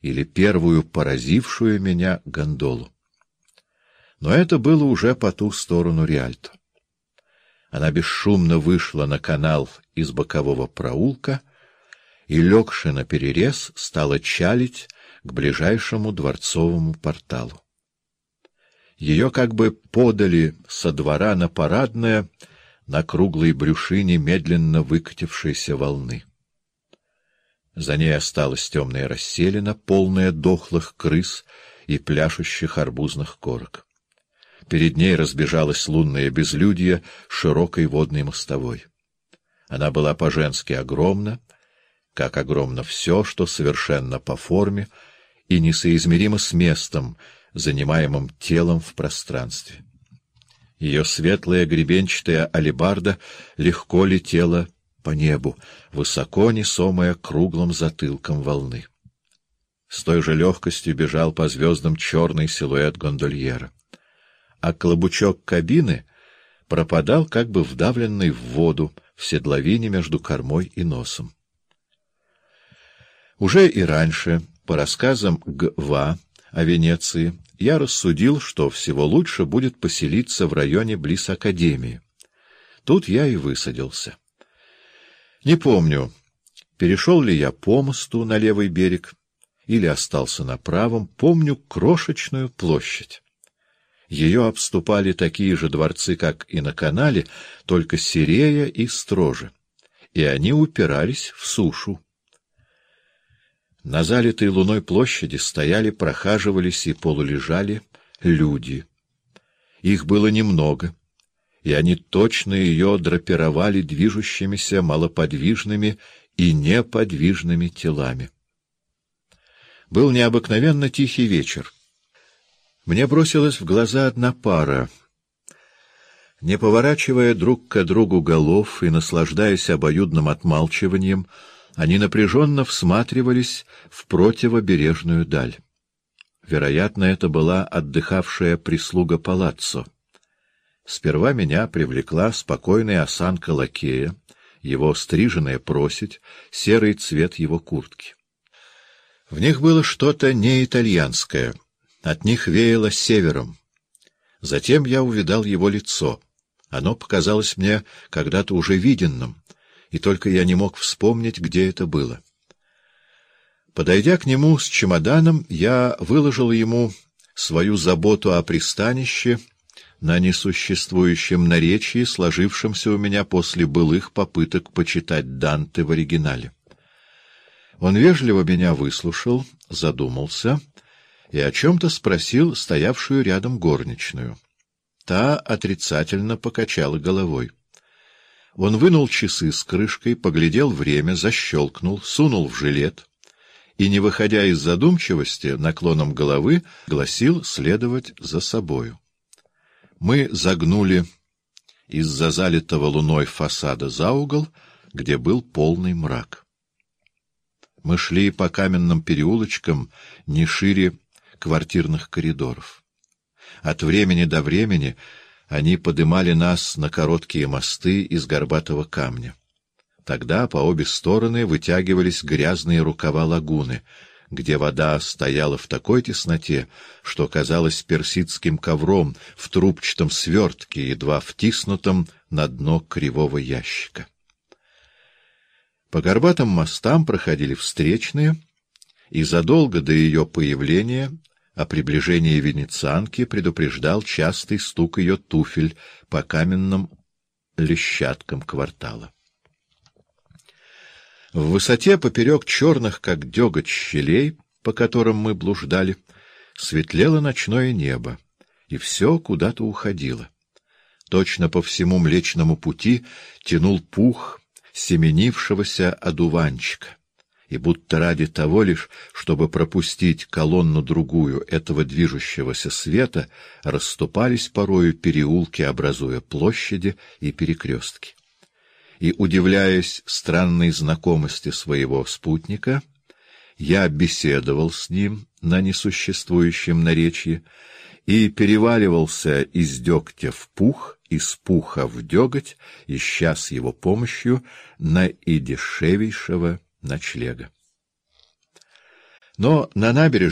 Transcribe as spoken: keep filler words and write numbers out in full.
или первую поразившую меня гондолу. Но это было уже по ту сторону Риальто. Она бесшумно вышла на канал из бокового проулка и, легши наперерез, стала чалить к ближайшему дворцовому порталу. Ее как бы подали со двора на парадное на круглой брюшине медленно выкатившейся волны. За ней осталась темная расселина, полная дохлых крыс и пляшущих арбузных корок. Перед ней разбежалось лунное безлюдье широкой водной мостовой. Она была по-женски огромна, как огромно все, что совершенно по форме и несоизмеримо с местом, занимаемым телом в пространстве. Ее светлая гребенчатая алебарда легко летела по небу, высоко несомая круглым затылком волны. С той же легкостью бежал по звездам черный силуэт гондольера, а клобучок кабины пропадал, как бы вдавленный в воду, в седловине между кормой и носом. Уже и раньше, по рассказам Г.В.А. о Венеции, я рассудил, что всего лучше будет поселиться в районе близ Академии. Тут я и высадился. Не помню, перешел ли я по мосту на левый берег или остался на правом, помню крошечную площадь. Ее обступали такие же дворцы, как и на канале, только серее и строже, и они упирались в сушу. На залитой луной площади стояли, прохаживались и полулежали люди. Их было немного, и они точно ее драпировали движущимися малоподвижными и неподвижными телами. Был необыкновенно тихий вечер. Мне бросилась в глаза одна пара. Не поворачивая друг к другу голов и наслаждаясь обоюдным отмалчиванием, они напряженно всматривались в противобережную даль. Вероятно, это была отдыхавшая прислуга палаццо. Сперва меня привлекла спокойная осанка лакея, его стриженная проседь, серый цвет его куртки. В них было что-то неитальянское, от них веяло севером. Затем я увидал его лицо. Оно показалось мне когда-то уже виденным, и только я не мог вспомнить, где это было. Подойдя к нему с чемоданом, я выложил ему свою заботу о пристанище на несуществующем наречии, сложившемся у меня после былых попыток почитать Данте в оригинале. Он вежливо меня выслушал, задумался и о чем-то спросил стоявшую рядом горничную. Та отрицательно покачала головой. Он вынул часы с крышкой, поглядел время, защелкнул, сунул в жилет и, не выходя из задумчивости, наклоном головы гласил следовать за собою. Мы загнули из-за залитого луной фасада за угол, где был полный мрак. Мы шли по каменным переулочкам не шире квартирных коридоров. От времени до времени они подымали нас на короткие мосты из горбатого камня. Тогда по обе стороны вытягивались грязные рукава лагуны, где вода стояла в такой тесноте, что казалась персидским ковром в трубчатом свертке, едва втиснутом на дно кривого ящика. По горбатым мостам проходили встречные, и задолго до ее появления о приближении венецианки предупреждал частый стук ее туфель по каменным лещаткам квартала. В высоте поперек черных, как деготь, щелей, по которым мы блуждали, светлело ночное небо, и все куда-то уходило. Точно по всему Млечному Пути тянул пух семенившегося одуванчика, и будто ради того лишь, чтобы пропустить колонну-другую этого движущегося света, расступались порою переулки, образуя площади и перекрестки. И, удивляясь странной знакомости своего спутника, я беседовал с ним на несуществующем наречии и переваливался из дегтя в пух, из пуха в деготь, ища с его помощью наидешевейшего ночлега. Но на набережной